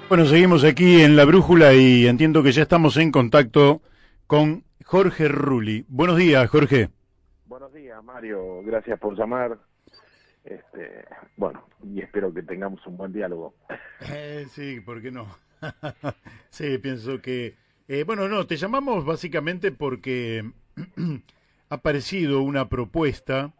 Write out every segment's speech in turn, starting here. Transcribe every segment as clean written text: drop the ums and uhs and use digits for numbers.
Bueno, seguimos aquí en La Brújula y entiendo que ya estamos en contacto con Jorge Rulli. Buenos días, Jorge. Buenos días, Mario. Gracias por llamar. Bueno, y espero que tengamos un buen diálogo. Sí, ¿por qué no? Sí, pienso que... bueno, no, te llamamos básicamente porque ha aparecido una propuesta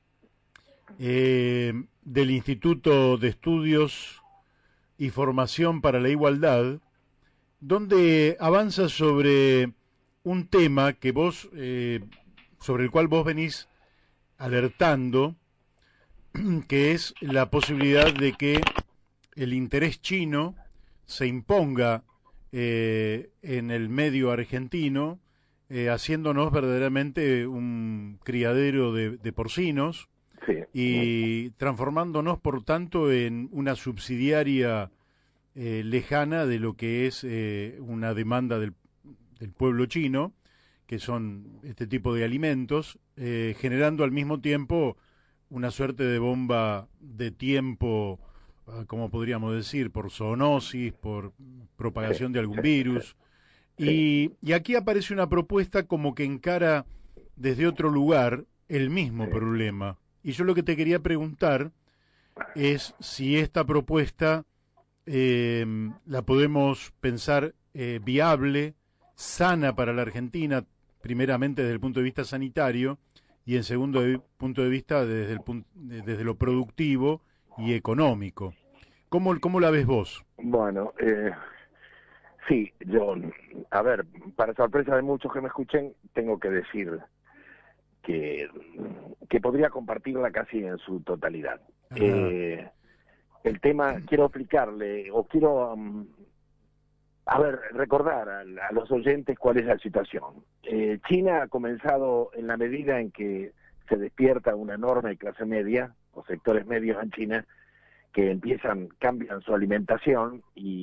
del Instituto de Estudios y Formación para la Igualdad, donde avanza sobre un tema que vos, sobre el cual vos venís alertando, que es la posibilidad de que el interés chino se imponga en el medio argentino, haciéndonos verdaderamente un criadero de porcinos Sí, y transformándonos, por tanto, en una subsidiaria lejana de lo que es una demanda del pueblo chino, que son este tipo de alimentos, generando al mismo tiempo una suerte de bomba de tiempo, como podríamos decir, por zoonosis, por sí, propagación de algún sí, sí, virus. sí, Y aquí aparece una propuesta como que encara desde otro lugar el mismo sí. problema. Y yo lo que te quería preguntar es si esta propuesta la podemos pensar viable, sana para la Argentina, primeramente desde el punto de vista sanitario y en segundo punto de vista desde lo productivo y económico. ¿Cómo la ves vos? Bueno, sí, yo, a ver, para sorpresa de muchos que me escuchen, tengo que decir que, que podría compartirla casi en su totalidad. Ajá. El tema, quiero explicarle, o quiero, a ver, recordar a los oyentes cuál es la situación. China ha comenzado en la medida en que se despierta una enorme clase media, o sectores medios en China, que cambian su alimentación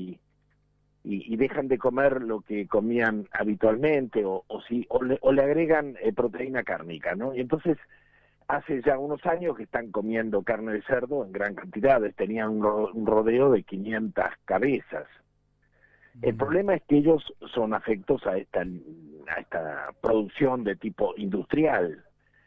y dejan de comer lo que comían habitualmente o le agregan proteína cárnica, ¿no? Y entonces hace ya unos años que están comiendo carne de cerdo en gran cantidades, tenían un rodeo de 500 cabezas. El Mm, problema es que ellos son afectos a esta producción de tipo industrial,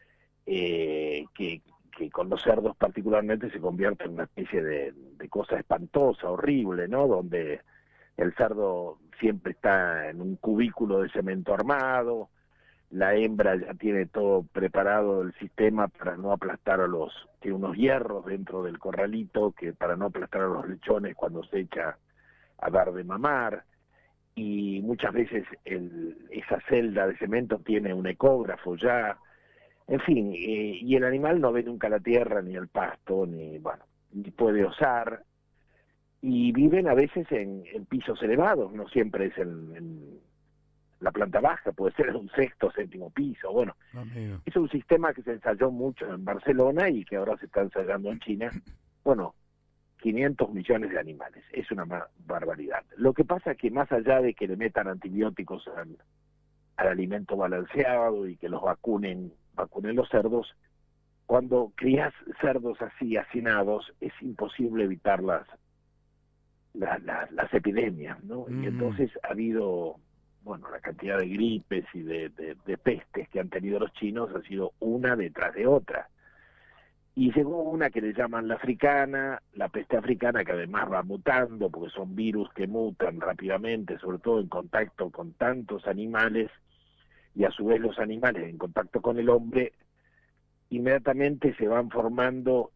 que con los cerdos particularmente se convierte en una especie de cosa espantosa, horrible, ¿no? Donde el cerdo siempre está en un cubículo de cemento armado, la hembra ya tiene todo preparado el sistema para no aplastar tiene unos hierros dentro del corralito que para no aplastar a los lechones cuando se echa a dar de mamar, y muchas veces esa celda de cemento tiene un ecógrafo ya, en fin, y el animal no ve nunca la tierra, ni el pasto, ni puede osar, y viven a veces en pisos elevados, no siempre es en la planta baja, puede ser en un sexto, séptimo piso, bueno, amigo. es un sistema que se ensayó mucho en Barcelona y que ahora se está ensayando en China, bueno, 500 millones de animales, es una barbaridad. Lo que pasa es que más allá de que le metan antibióticos al alimento balanceado y que los vacunen los cerdos, cuando crías cerdos así hacinados es imposible evitar las epidemias, ¿no? Y Ujú. entonces ha habido, bueno, la cantidad de gripes y de pestes que han tenido los chinos ha sido una detrás de otra. Y llegó una que le llaman la africana, la peste africana, que además va mutando, porque son virus que mutan rápidamente, sobre todo en contacto con tantos animales, y a su vez los animales en contacto con el hombre, inmediatamente se van formando,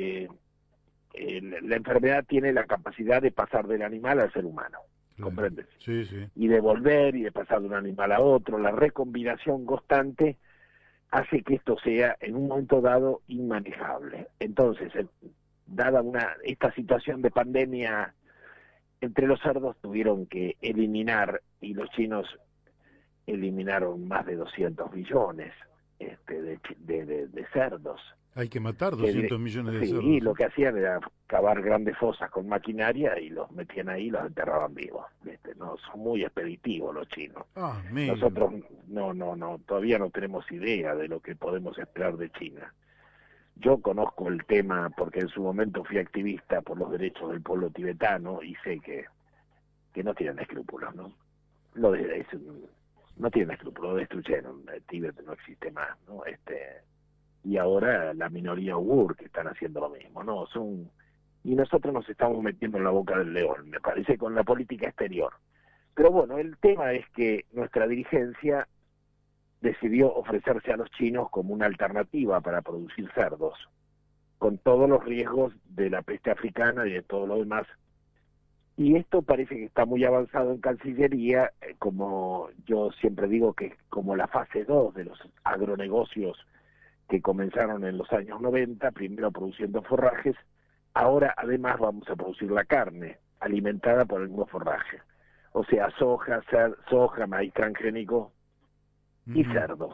la enfermedad tiene la capacidad de pasar del animal al ser humano, Claro. ¿comprendes? Sí, sí. Y de volver y de pasar de un animal a otro, la recombinación constante hace que esto sea en un momento dado inmanejable. Entonces, dada esta situación de pandemia entre los cerdos, tuvieron que eliminar, y los chinos eliminaron más de 200 millones de cerdos. Hay que matar Que 200 millones de sí, cerdos, lo ¿eh? que hacían era cavar grandes fosas con maquinaria y los metían ahí y los enterraban vivos. No, son muy expeditivos los chinos. Ah, amigo. Nosotros no, todavía no tenemos idea de lo que podemos esperar de China. Yo conozco el tema porque en su momento fui activista por los derechos del pueblo tibetano y sé que que no tienen escrúpulos, ¿no? Lo de, no tienen escrúpulos, lo destruyeron, Tíbet no existe más, ¿no? Y ahora la minoría uigur que están haciendo lo mismo, ¿no? Y nosotros nos estamos metiendo en la boca del león, me parece, con la política exterior. Pero bueno, el tema es que nuestra dirigencia decidió ofrecerse a los chinos como una alternativa para producir cerdos, con todos los riesgos de la peste africana y de todo lo demás. Y esto parece que está muy avanzado en Cancillería, como yo siempre digo que es como la fase 2 de los agronegocios que comenzaron en los años 90, primero produciendo forrajes, ahora además vamos a producir la carne, alimentada por el mismo forraje. O sea, soja, maíz transgénico y cerdos.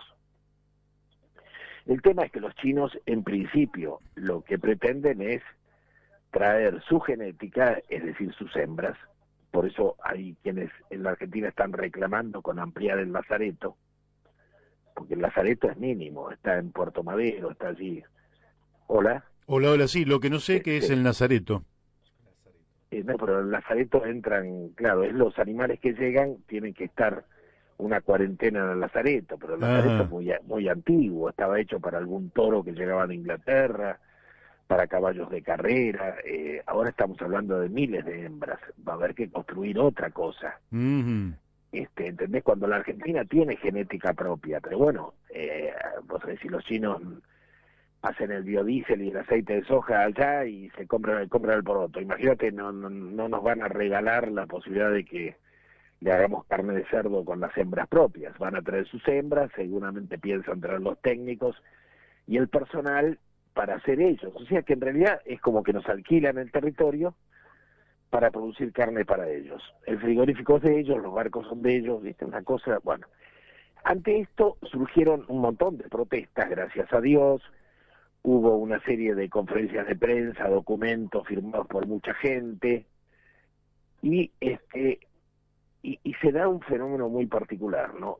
El tema es que los chinos, en principio, lo que pretenden es traer su genética, es decir, sus hembras. Por eso hay quienes en la Argentina están reclamando con ampliar el lazareto, porque el lazareto es mínimo, está en Puerto Madero, está allí. Hola. Hola, sí, lo que no sé que es el Nazareto. No, pero el lazareto entran, claro, es los animales que llegan, tienen que estar una cuarentena en el lazareto, pero el lazareto es muy antiguo, estaba hecho para algún toro que llegaba de Inglaterra, para caballos de carrera, ahora estamos hablando de miles de hembras, va a haber que construir otra cosa. ¿Entendés? Cuando la Argentina tiene genética propia, pero bueno, vos sabés, si los chinos hacen el biodiesel y el aceite de soja allá y se compran el poroto, imagínate, no nos van a regalar la posibilidad de que le hagamos carne de cerdo con las hembras propias, van a traer sus hembras, seguramente piensan traer los técnicos y el personal para hacer ellos, o sea que en realidad es como que nos alquilan el territorio para producir carne para ellos. El frigorífico es de ellos, los barcos son de ellos, ¿viste? Una cosa, bueno. Ante esto surgieron un montón de protestas, gracias a Dios, hubo una serie de conferencias de prensa, documentos firmados por mucha gente, y se da un fenómeno muy particular, ¿no?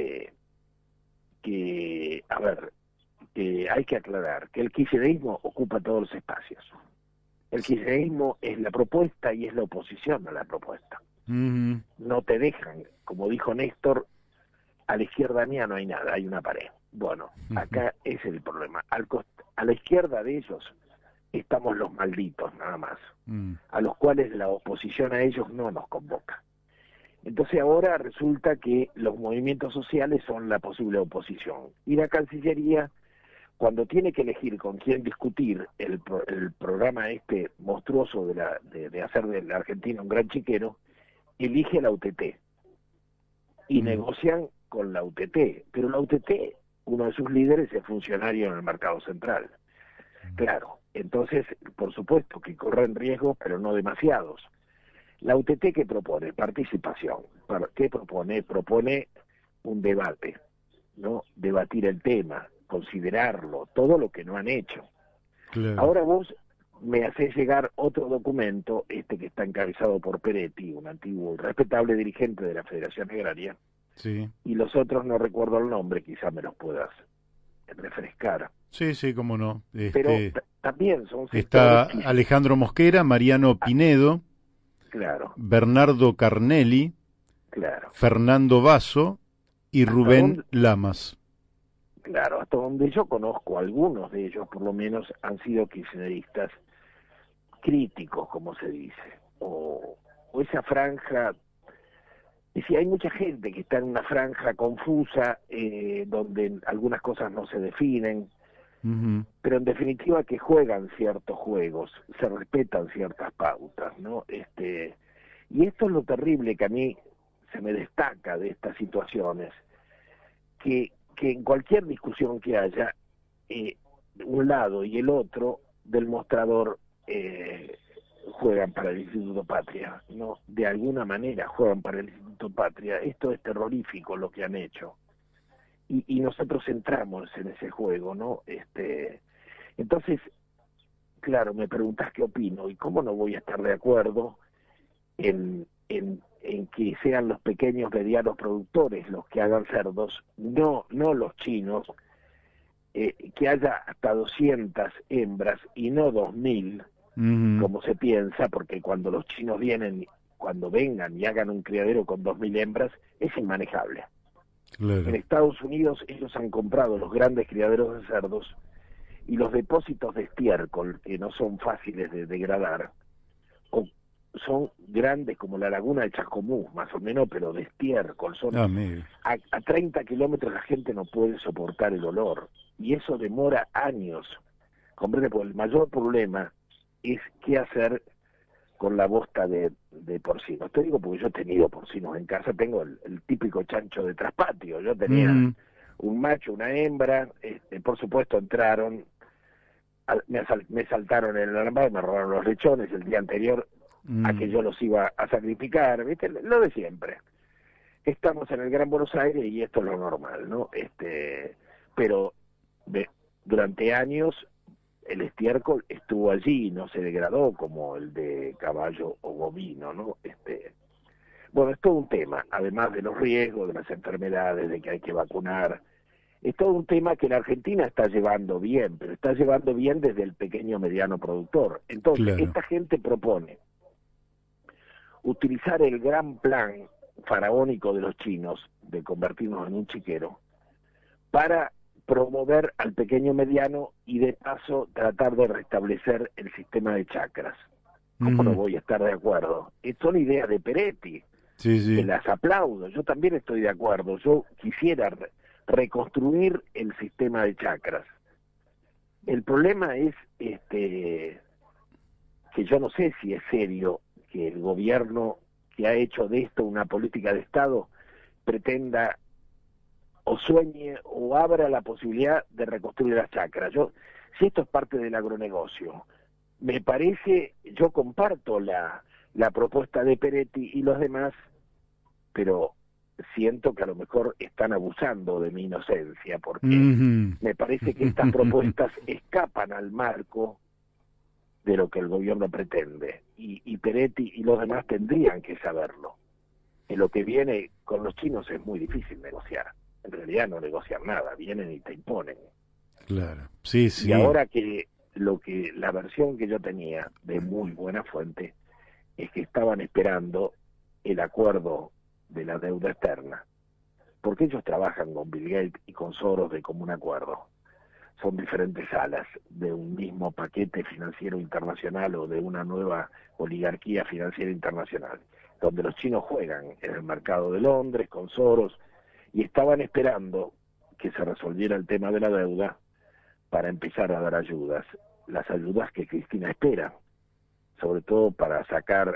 Que, a ver, que hay que aclarar que el kirchnerismo ocupa todos los espacios. El kirchnerismo es la propuesta y es la oposición a la propuesta. No te dejan, como dijo Néstor, a la izquierda mía no hay nada, hay una pared. Bueno, acá es el problema. A la izquierda de ellos estamos los malditos, nada más, a los cuales la oposición a ellos no nos convoca. Entonces ahora resulta que los movimientos sociales son la posible oposición. Y la Cancillería, cuando tiene que elegir con quién discutir el programa monstruoso de hacer de la Argentina un gran chiquero, elige la UTT y negocian con la UTT, pero la UTT, uno de sus líderes es funcionario en el mercado central. Claro, entonces, por supuesto que corren riesgos, pero no demasiados. La UTT, ¿qué propone? Participación. ¿Qué propone? Propone un debate, ¿no? Debatir el tema, considerarlo, todo lo que no han hecho. Claro. Ahora vos me hacés llegar otro documento, que está encabezado por Peretti, un antiguo respetable dirigente de la Federación Agraria, sí. Y los otros no recuerdo el nombre, quizá me los puedas refrescar. Sí, cómo no. Pero también son está Alejandro Mosquera, Mariano Pinedo, claro, Bernardo Carnelli, claro, Fernando Basso y Rubén Lamas. Claro, hasta donde yo conozco, algunos de ellos por lo menos han sido kirchneristas críticos, como se dice, o esa franja. Es decir, hay mucha gente que está en una franja confusa, donde algunas cosas no se definen, pero en definitiva que juegan ciertos juegos, se respetan ciertas pautas, ¿no? Y esto es lo terrible que a mí se me destaca de estas situaciones, que en cualquier discusión que haya, un lado y el otro del mostrador juegan para el Instituto Patria, ¿no? De alguna manera juegan para el Instituto Patria. Esto es terrorífico lo que han hecho. Y nosotros entramos en ese juego, ¿no? Entonces, claro, me preguntás qué opino, y cómo no voy a estar de acuerdo en que sean los pequeños medianos productores los que hagan cerdos, no los chinos, que haya hasta 200 hembras y no 2000, como se piensa, porque cuando los chinos vienen cuando vengan y hagan un criadero con 2.000 hembras, es inmanejable. Claro. En Estados Unidos ellos han comprado los grandes criaderos de cerdos y los depósitos de estiércol, que no son fáciles de degradar, o son grandes como la laguna de Chascomús, más o menos, pero de estiércol. Son a 30 kilómetros la gente no puede soportar el olor, y eso demora años. Comprende, porque el mayor problema es qué hacer con la bosta de porcinos. Te digo porque yo he tenido porcinos en casa, tengo el típico chancho de traspatio. Yo tenía un macho, una hembra, por supuesto entraron, me saltaron en el alambrado, me robaron los lechones el día anterior a que yo los iba a sacrificar, ¿viste? Lo de siempre. Estamos en el Gran Buenos Aires y esto es lo normal, ¿no? Pero durante años el estiércol estuvo allí, no se degradó como el de caballo o bovino, ¿no? Bueno, es todo un tema, además de los riesgos, de las enfermedades, de que hay que vacunar. Es todo un tema que la Argentina está llevando bien, pero está llevando bien desde el pequeño mediano productor. Entonces, esta gente propone utilizar el gran plan faraónico de los chinos de convertirnos en un chiquero para promover al pequeño mediano y de paso tratar de restablecer el sistema de chacras. ¿Cómo no voy a estar de acuerdo? Son ideas de Peretti, que las aplaudo. Yo también estoy de acuerdo. Yo quisiera reconstruir el sistema de chacras. El problema es que yo no sé si es serio que el gobierno que ha hecho de esto una política de Estado pretenda o sueñe o abra la posibilidad de reconstruir las chacras. Si esto es parte del agronegocio, me parece, yo comparto la propuesta de Peretti y los demás, pero siento que a lo mejor están abusando de mi inocencia, porque me parece que estas propuestas escapan al marco de lo que el gobierno pretende, y Peretti y los demás tendrían que saberlo. En lo que viene con los chinos es muy difícil negociar. En realidad no negocian nada, vienen y te imponen. Claro, sí. Y ahora que la versión que yo tenía de muy buena fuente es que estaban esperando el acuerdo de la deuda externa, porque ellos trabajan con Bill Gates y con Soros de común acuerdo. Son diferentes alas de un mismo paquete financiero internacional o de una nueva oligarquía financiera internacional, donde los chinos juegan en el mercado de Londres con Soros, y estaban esperando que se resolviera el tema de la deuda para empezar a dar ayudas, las ayudas que Cristina espera, sobre todo para sacar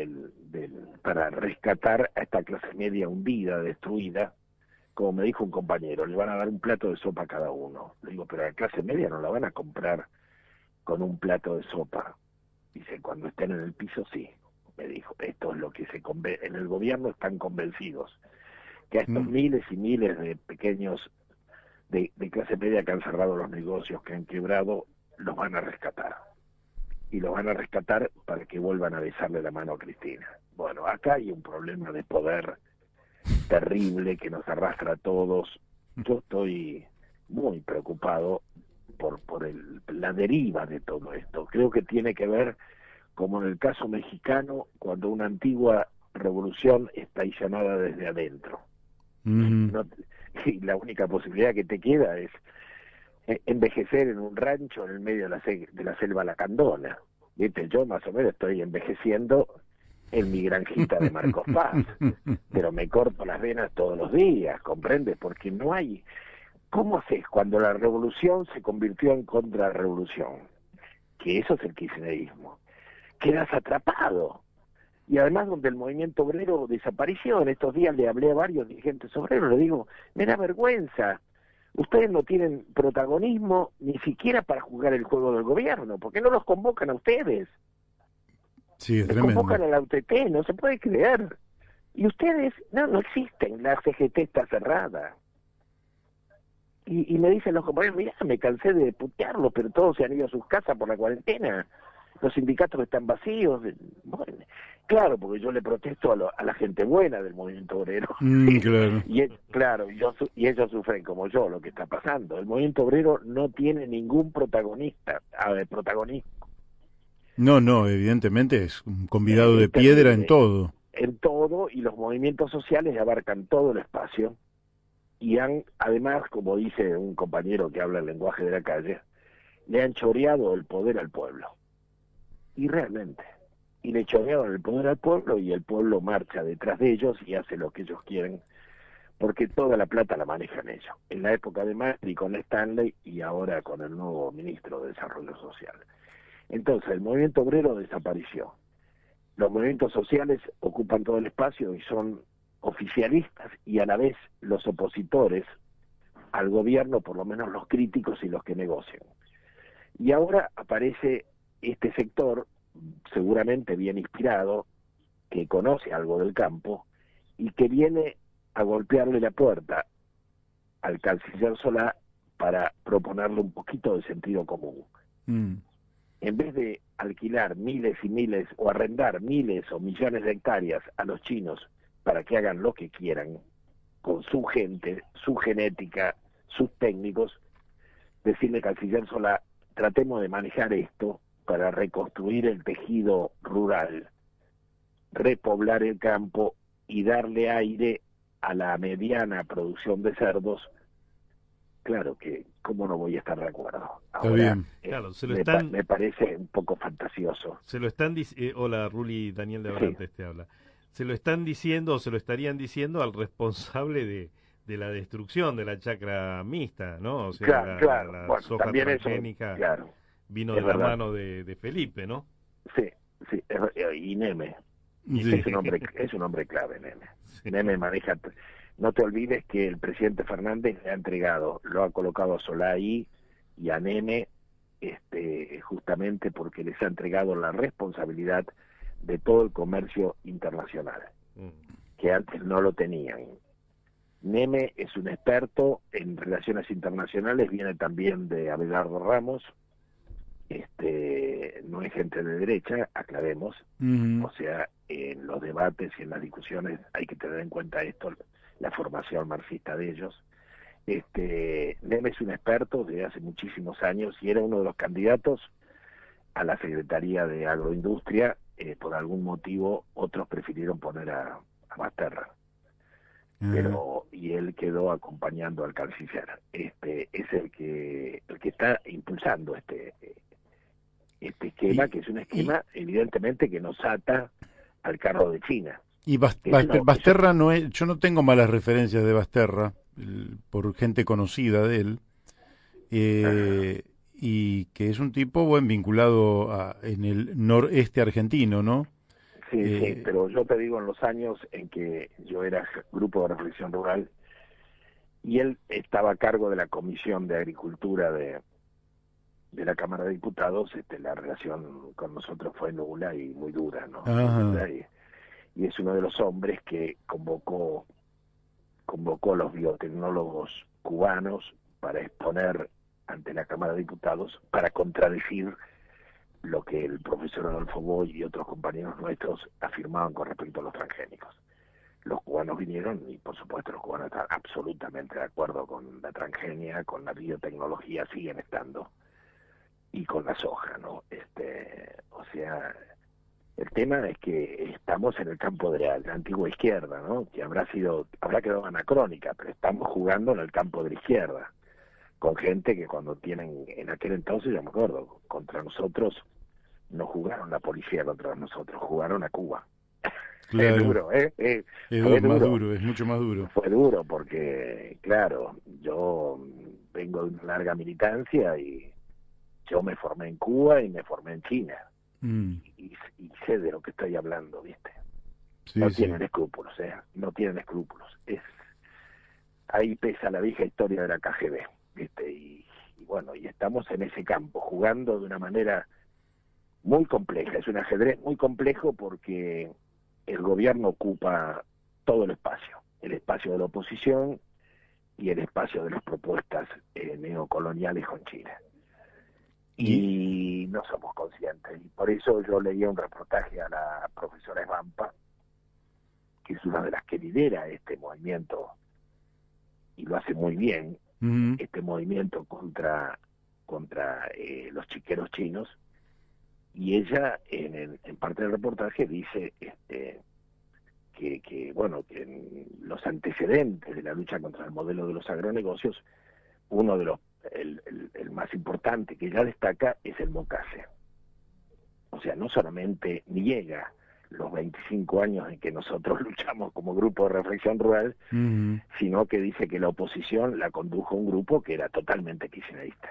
para rescatar a esta clase media hundida, destruida. Como me dijo un compañero, le van a dar un plato de sopa a cada uno. Le digo, pero a la clase media no la van a comprar con un plato de sopa. Dice, cuando estén en el piso, sí. Me dijo, esto es lo que en el gobierno están convencidos, que a estos miles y miles de pequeños de clase media que han cerrado los negocios, que han quebrado, los van a rescatar. Y los van a rescatar para que vuelvan a besarle la mano a Cristina. Bueno, acá hay un problema de poder terrible que nos arrastra a todos. Yo estoy muy preocupado por la deriva de todo esto. Creo que tiene que ver, como en el caso mexicano, cuando una antigua revolución está traicionada desde adentro. Y la única posibilidad que te queda es envejecer en un rancho en el medio de la selva lacandona. ¿Viste? Yo más o menos estoy envejeciendo en mi granjita de Marcos Paz, pero me corto las venas todos los días, ¿comprendes? Porque no hay... ¿Cómo haces cuando la revolución se convirtió en contrarrevolución? Que eso es el kirchnerismo. Quedas atrapado. Y además donde el movimiento obrero desapareció, en estos días le hablé a varios dirigentes obreros, le digo, me da vergüenza, ustedes no tienen protagonismo ni siquiera para jugar el juego del gobierno, ¿por qué no los convocan a ustedes? Sí, es Les tremendo. convocan a la UTT, no se puede creer. Y ustedes, no existen, la CGT está cerrada. Y me dicen los compañeros, mirá, me cansé de putearlo, pero todos se han ido a sus casas por la cuarentena. Los sindicatos están vacíos. Bueno, claro, porque yo le protesto a la gente buena del movimiento obrero. Claro. Y ellos sufren como yo lo que está pasando. El movimiento obrero no tiene ningún protagonismo. No, no, evidentemente es un convidado de Es piedra en terrible, todo. en todo, y los movimientos sociales abarcan todo el espacio, y han, además, como dice un compañero que habla el lenguaje de la calle, le han choreado el poder al pueblo. Y realmente, y le chorearon el poder al pueblo, y el pueblo marcha detrás de ellos y hace lo que ellos quieren, porque toda la plata la manejan ellos. En la época de Macri con Stanley y ahora con el nuevo ministro de Desarrollo Social. Entonces, el movimiento obrero desapareció. Los movimientos sociales ocupan todo el espacio y son oficialistas y a la vez los opositores al gobierno, por lo menos los críticos y los que negocian. Y ahora aparece este sector, seguramente bien inspirado, que conoce algo del campo y que viene a golpearle la puerta al canciller Solá para proponerle un poquito de sentido común. En vez de alquilar miles y miles o arrendar miles o millones de hectáreas a los chinos para que hagan lo que quieran con su gente, su genética, sus técnicos, decirle al canciller Solá, tratemos de manejar esto para reconstruir el tejido rural, repoblar el campo y darle aire a la mediana producción de cerdos. Claro que, ¿cómo no voy a estar de acuerdo? Está Ahora, bien. Claro, me parece un poco fantasioso. se lo están hola Ruli, Daniel de Sí, Abrantes te habla. Se lo están diciendo o se lo estarían diciendo al responsable de la destrucción de la chacra mixta, ¿no? O sea, claro, claro. la Bueno, soja también eso, transgénica claro, vino es de la verdad. mano de Felipe, ¿no? Sí, sí, y Neme. Sí. Es un hombre clave, Neme. Sí. Neme maneja. No te olvides que el presidente Fernández le ha entregado, lo ha colocado a Solá ahí y a Neme, justamente porque les ha entregado la responsabilidad de todo el comercio internacional, Mm. que antes no lo tenían. Neme es un experto en relaciones internacionales, viene también de Abelardo Ramos, no es gente de derecha, aclaremos, o sea, en los debates y en las discusiones hay que tener en cuenta esto, la formación marxista de ellos. Neme es un experto desde hace muchísimos años y era uno de los candidatos a la Secretaría de Agroindustria. Por algún motivo otros prefirieron poner a Basterra, y él quedó acompañando al canciller. Es el que está impulsando este esquema, Y, que es un y, esquema evidentemente que nos ata al carro de China. y Eso, Basterra no es, yo no tengo malas referencias de Basterra, por gente conocida de él, eh, y que es un tipo buen vinculado en el noreste argentino, ¿no? sí, sí, Eh, pero yo te digo, en los años en que yo era grupo de reflexión rural y él estaba a cargo de la Comisión de Agricultura de la Cámara de Diputados, la relación con nosotros fue nula y muy dura, ¿no? Muy ajá, dura, y es uno de los hombres que convocó a los biotecnólogos cubanos para exponer ante la Cámara de Diputados, para contradecir lo que el profesor Adolfo Boy y otros compañeros nuestros afirmaban con respecto a los transgénicos. Los cubanos vinieron y, por supuesto, los cubanos están absolutamente de acuerdo con la transgenia, con la biotecnología, siguen estando, y con la soja, ¿no? O sea, el tema es que estamos en el campo de la antigua izquierda, ¿no? Que habrá quedado anacrónica, pero estamos jugando en el campo de la izquierda, con gente que cuando tienen, en aquel entonces, yo me acuerdo, contra nosotros no jugaron la policía contra nosotros, jugaron a Cuba. Es claro, duro, es fue más duro, duro, es mucho más duro. fue duro porque, claro, yo vengo de una larga militancia y yo me formé en Cuba y me formé en China. Mm, Y sé de lo que estoy hablando, ¿viste? No sí, sí. tienen escrúpulos, no tienen escrúpulos. Ahí pesa la vieja historia de la KGB, ¿viste? Y bueno, y estamos en ese campo, jugando de una manera muy compleja. Es un ajedrez muy complejo porque el gobierno ocupa todo el espacio de la oposición y el espacio de las propuestas neocoloniales con China. Y, Y no somos conscientes. Y por eso yo leía un reportaje a la profesora Esbampa, que es una de las que lidera este movimiento, y lo hace muy bien, ujú, este movimiento contra los chiqueros chinos, y ella en parte del reportaje dice que bueno, que en los antecedentes de la lucha contra el modelo de los agronegocios, uno de los el más importante que ella destaca es el MOCASE. O sea, no solamente niega los 25 años en que nosotros luchamos como grupo de reflexión rural, sino que dice que la oposición la condujo un grupo que era totalmente kirchnerista.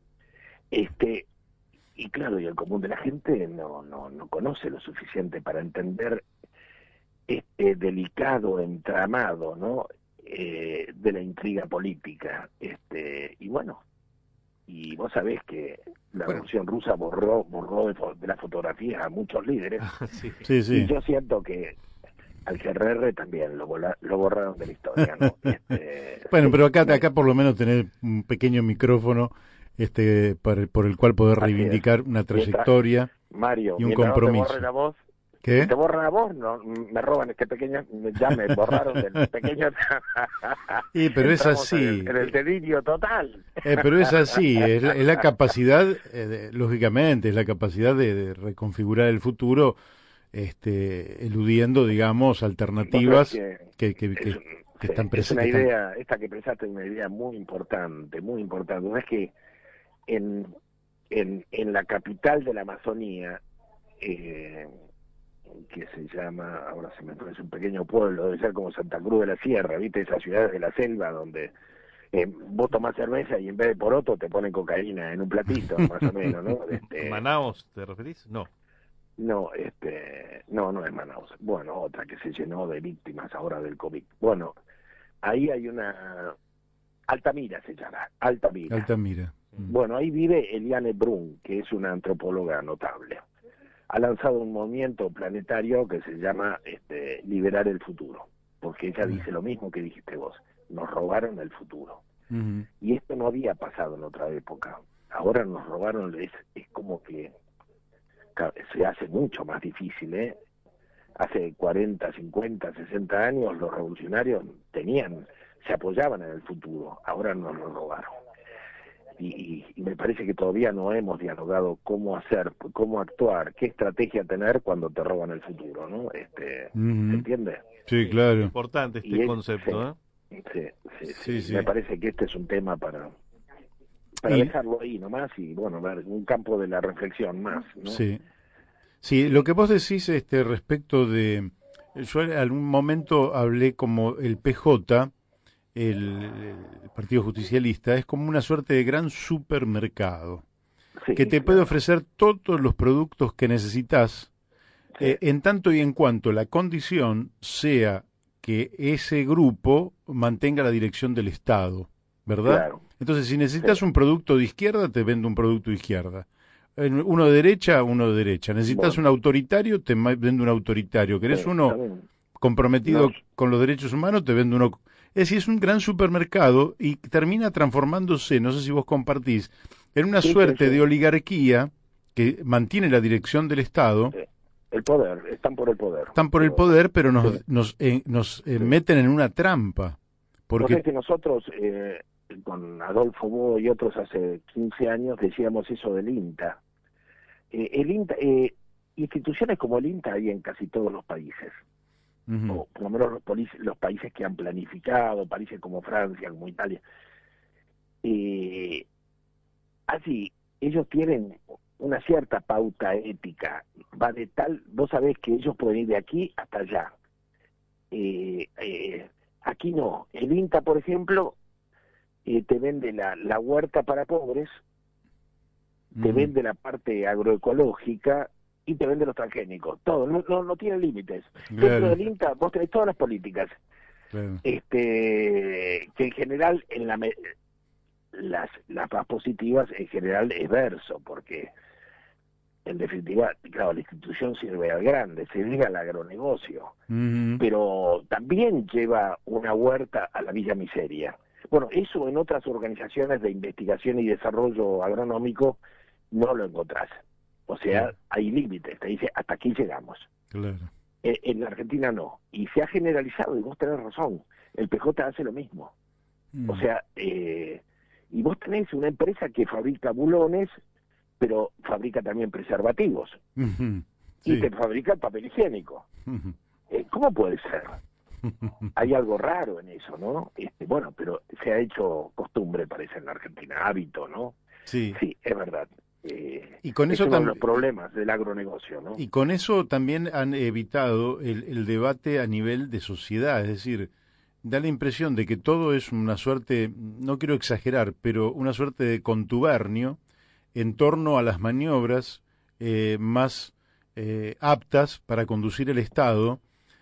Y claro, y el común de la gente no conoce lo suficiente para entender este delicado entramado, ¿no? De la intriga política. Y bueno, y vos sabés que la Revolución Rusa borró de las fotografías a muchos líderes. Sí. Sí, sí. Y yo siento que al GRR también lo borraron de la historia, ¿no? Bueno, pero acá por lo menos tener un pequeño micrófono por el cual poder reivindicar una trayectoria Mario, y un mientras compromiso. no te borren a vos, ¿Qué? si te borran a vos, no, me roban este pequeño, ya me borraron del pequeño. Pero es Entramos así. en el delirio total. Pero es así, es la capacidad, lógicamente, es la capacidad de reconfigurar el futuro, eludiendo, digamos, alternativas que están presentes. Es una idea, esta que pensaste es una idea muy importante, muy importante. No es que en la capital de la Amazonía, que se llama, ahora se me parece un pequeño pueblo, debe ser como Santa Cruz de la Sierra, ¿viste? Esas ciudades de la selva donde vos tomás cerveza y en vez de poroto te ponen cocaína en un platito, más o menos, ¿no? ¿Manaos te referís? No. No, no es Manaus. Bueno, otra que se llenó de víctimas ahora del COVID. Bueno, ahí hay una... Altamira se llama, Altamira. Altamira. Bueno, ahí vive Eliane Brun, que es una antropóloga notable. Ha lanzado un movimiento planetario que se llama Liberar el Futuro, porque ella dice lo mismo que dijiste vos, nos robaron el futuro. Y esto no había pasado en otra época. Ahora nos robaron, es como que se hace mucho más difícil, ¿eh? Hace 40, 50, 60 años los revolucionarios se apoyaban en el futuro, ahora nos lo robaron. Y me parece que todavía no hemos dialogado cómo hacer, cómo actuar, qué estrategia tener cuando te roban el futuro, ¿no? ¿Se entiende? Sí, claro. Importante este concepto, Sí. Me parece que este es un tema para dejarlo ahí nomás y, bueno, ver un campo de la reflexión más, ¿no? Sí, lo que vos decís respecto de... Yo en algún momento hablé como el PJ, el Partido Justicialista, es como una suerte de gran supermercado que te puede ofrecer todos los productos que necesitas, en tanto y en cuanto la condición sea que ese grupo mantenga la dirección del Estado, ¿verdad? Claro. Entonces, si necesitas un producto de izquierda, te vende un producto de izquierda. Uno de derecha, uno de derecha. Necesitas un autoritario, te vende un autoritario. ¿Querés uno comprometido con los derechos humanos? Te vende uno... Es decir, es un gran supermercado y termina transformándose, no sé si vos compartís, en una suerte de oligarquía que mantiene la dirección del Estado. El poder, están por el poder. Están por el poder, pero nos meten en una trampa. Porque es que nosotros, con Adolfo Bo y otros hace 15 años, decíamos eso del INTA. El INTA, instituciones como el INTA hay en casi todos los países. O por lo menos los países que han planificado, países como Francia, como Italia. Así, ellos tienen una cierta pauta ética, va de tal, vos sabés que ellos pueden ir de aquí hasta allá. Aquí no. El INTA, por ejemplo, te vende la huerta para pobres, te vende la parte agroecológica y te vende los transgénicos. Todo, no tiene límites. Claro. Dentro del INTA vos tenés todas las políticas. Claro. Que en general, las más positivas, en general es verso, porque en definitiva, claro, la institución sirve al grande, sirve al agronegocio, pero también lleva una huerta a la Villa Miseria. Bueno, eso en otras organizaciones de investigación y desarrollo agronómico no lo encontrás. O sea, hay límites, te dice, hasta aquí llegamos. Claro. En la Argentina no, y se ha generalizado, y vos tenés razón, el PJ hace lo mismo. O sea, y vos tenés una empresa que fabrica bulones pero fabrica también preservativos Ujú, y sí. te fabrica el papel higiénico. Ujú. ¿Cómo puede ser? Hay algo raro en eso, ¿no? Bueno, pero se ha hecho costumbre, parece, en la Argentina, hábito, ¿no? Sí. Sí, es verdad. Y con Es eso uno de los también. problemas del agronegocio, ¿no? Y con eso también han evitado el debate a nivel de sociedad, es decir, da la impresión de que todo es una suerte, no quiero exagerar, pero una suerte de contubernio en torno a las maniobras más aptas para conducir el Estado,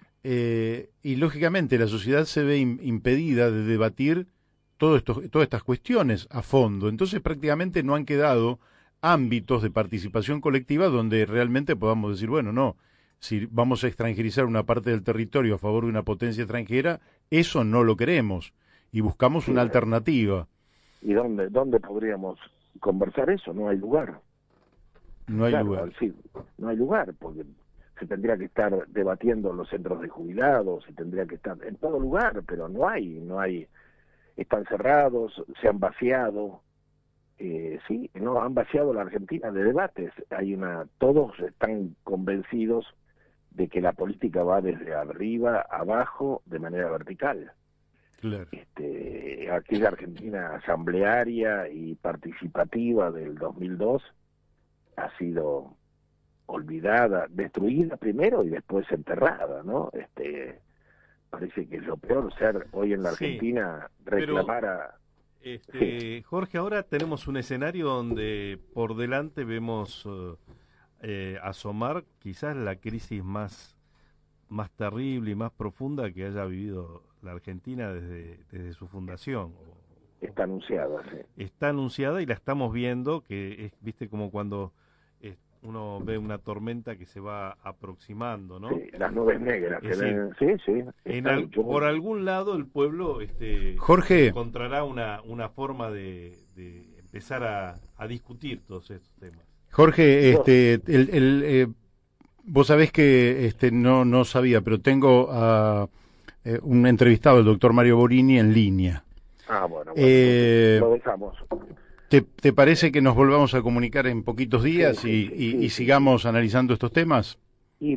y lógicamente la sociedad se ve impedida de debatir todas estas cuestiones a fondo. Entonces prácticamente no han quedado ámbitos de participación colectiva donde realmente podamos decir, bueno, no, si vamos a extranjerizar una parte del territorio a favor de una potencia extranjera, eso no lo queremos y buscamos Sí. una alternativa. ¿Y dónde podríamos conversar eso? No hay lugar. No hay Claro, lugar. sí, no hay lugar, porque se tendría que estar debatiendo en los centros de jubilados, se tendría que estar en todo lugar, pero no hay, están cerrados, se han vaciado, sí, no, han vaciado la Argentina de debates, todos están convencidos de que la política va desde arriba a abajo de manera vertical. Claro. Aquella Argentina asamblearia y participativa del 2002 ha sido olvidada, destruida primero y después enterrada, ¿no? Parece que es lo peor ser hoy en la Sí, Argentina, pero reclamar a... Sí, Jorge, ahora tenemos un escenario donde por delante vemos asomar quizás la crisis más terrible y más profunda que haya vivido la Argentina desde su fundación. está anunciada, sí. Está anunciada y la estamos viendo, que es, viste, como cuando uno ve una tormenta que se va aproximando, ¿no? Sí, las nubes negras que Es decir, ven, sí, por algún lado el pueblo Jorge, encontrará una forma de empezar a discutir todos estos temas. Jorge, Yo- vos sabés que no sabía, pero tengo a un entrevistado, el doctor Mario Borini, en línea. bueno, Eh, lo dejamos. ¿Te parece que nos volvamos a comunicar en poquitos días Sí, y sigamos analizando estos temas? Y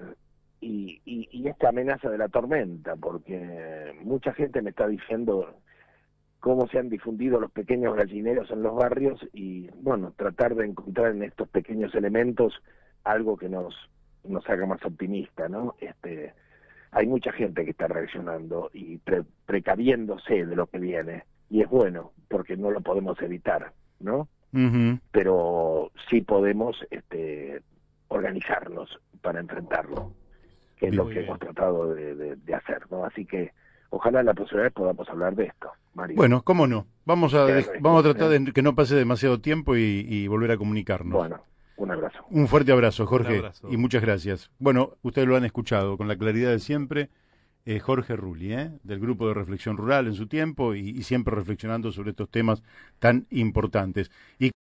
y esta amenaza de la tormenta, porque mucha gente me está diciendo cómo se han difundido los pequeños gallineros en los barrios y, bueno, tratar de encontrar en estos pequeños elementos algo que nos haga más optimista, ¿no? Hay mucha gente que está reaccionando y precaviéndose de lo que viene, y es bueno, porque no lo podemos evitar, ¿no? Ujú. Pero sí podemos organizarnos para enfrentarlo, que es Bien. lo Muy que bien. hemos tratado de hacer, ¿no? Así que ojalá la próxima vez podamos hablar de esto, Mario. Bueno, cómo no. Vamos a, Te vamos a agradezco, tratar de que no pase demasiado tiempo y volver a comunicarnos. Bueno, un abrazo. Un fuerte abrazo, Jorge, Un abrazo. y muchas gracias. Bueno, ustedes lo han escuchado con la claridad de siempre. Jorge Rulli, del Grupo de Reflexión Rural en su tiempo y siempre reflexionando sobre estos temas tan importantes. Y